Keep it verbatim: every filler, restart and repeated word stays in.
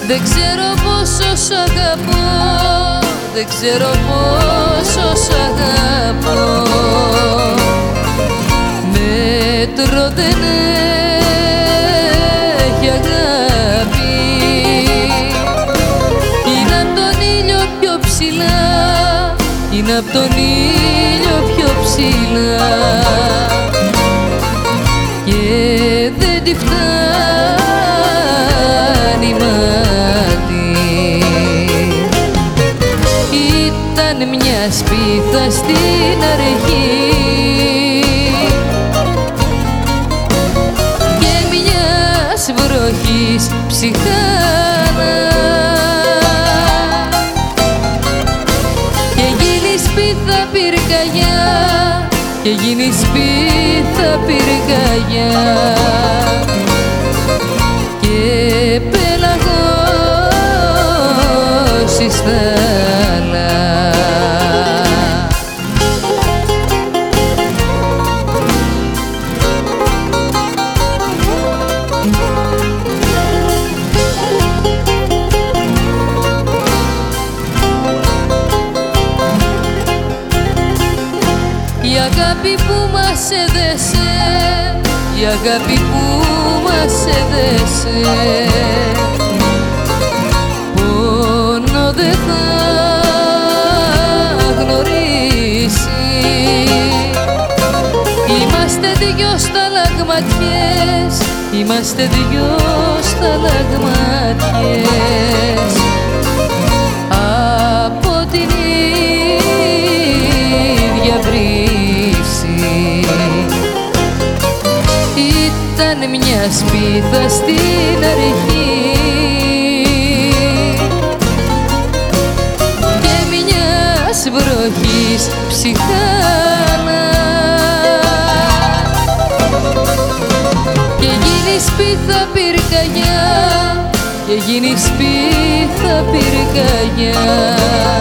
Δεν ξέρω πόσο σ' αγαπώ, δεν ξέρω πόσο σ' αγαπώ. Μέτρο δεν έχει αγάπη, είναι απ' τον ήλιο πιο ψηλά, είναι απ' τον ήλιο πιο ψηλά και δεν τη φτάνει μάτι. Ήταν μια σπίθα στην αρχή και μιας βροχής ψυχάνα και γίνει σπίθα πυρκαγιά, και γίνει σπίθα πυρκαγιά και πελαγώσεις θάλα. Η αγάπη που μας έδεσε, η αγάπη που μας έδεσε, πόνο δεν θα γνωρίσει. Είμαστε δυο σταλαγματιές, είμαστε δυο σταλαγματιές από την ίδια βρύση. Ήταν μια σπίθα στην αρχή και μιας βροχής ψυχάνα και γίνει σπίθα πυρκαγιά, και γίνει σπίθα πυρκαγιά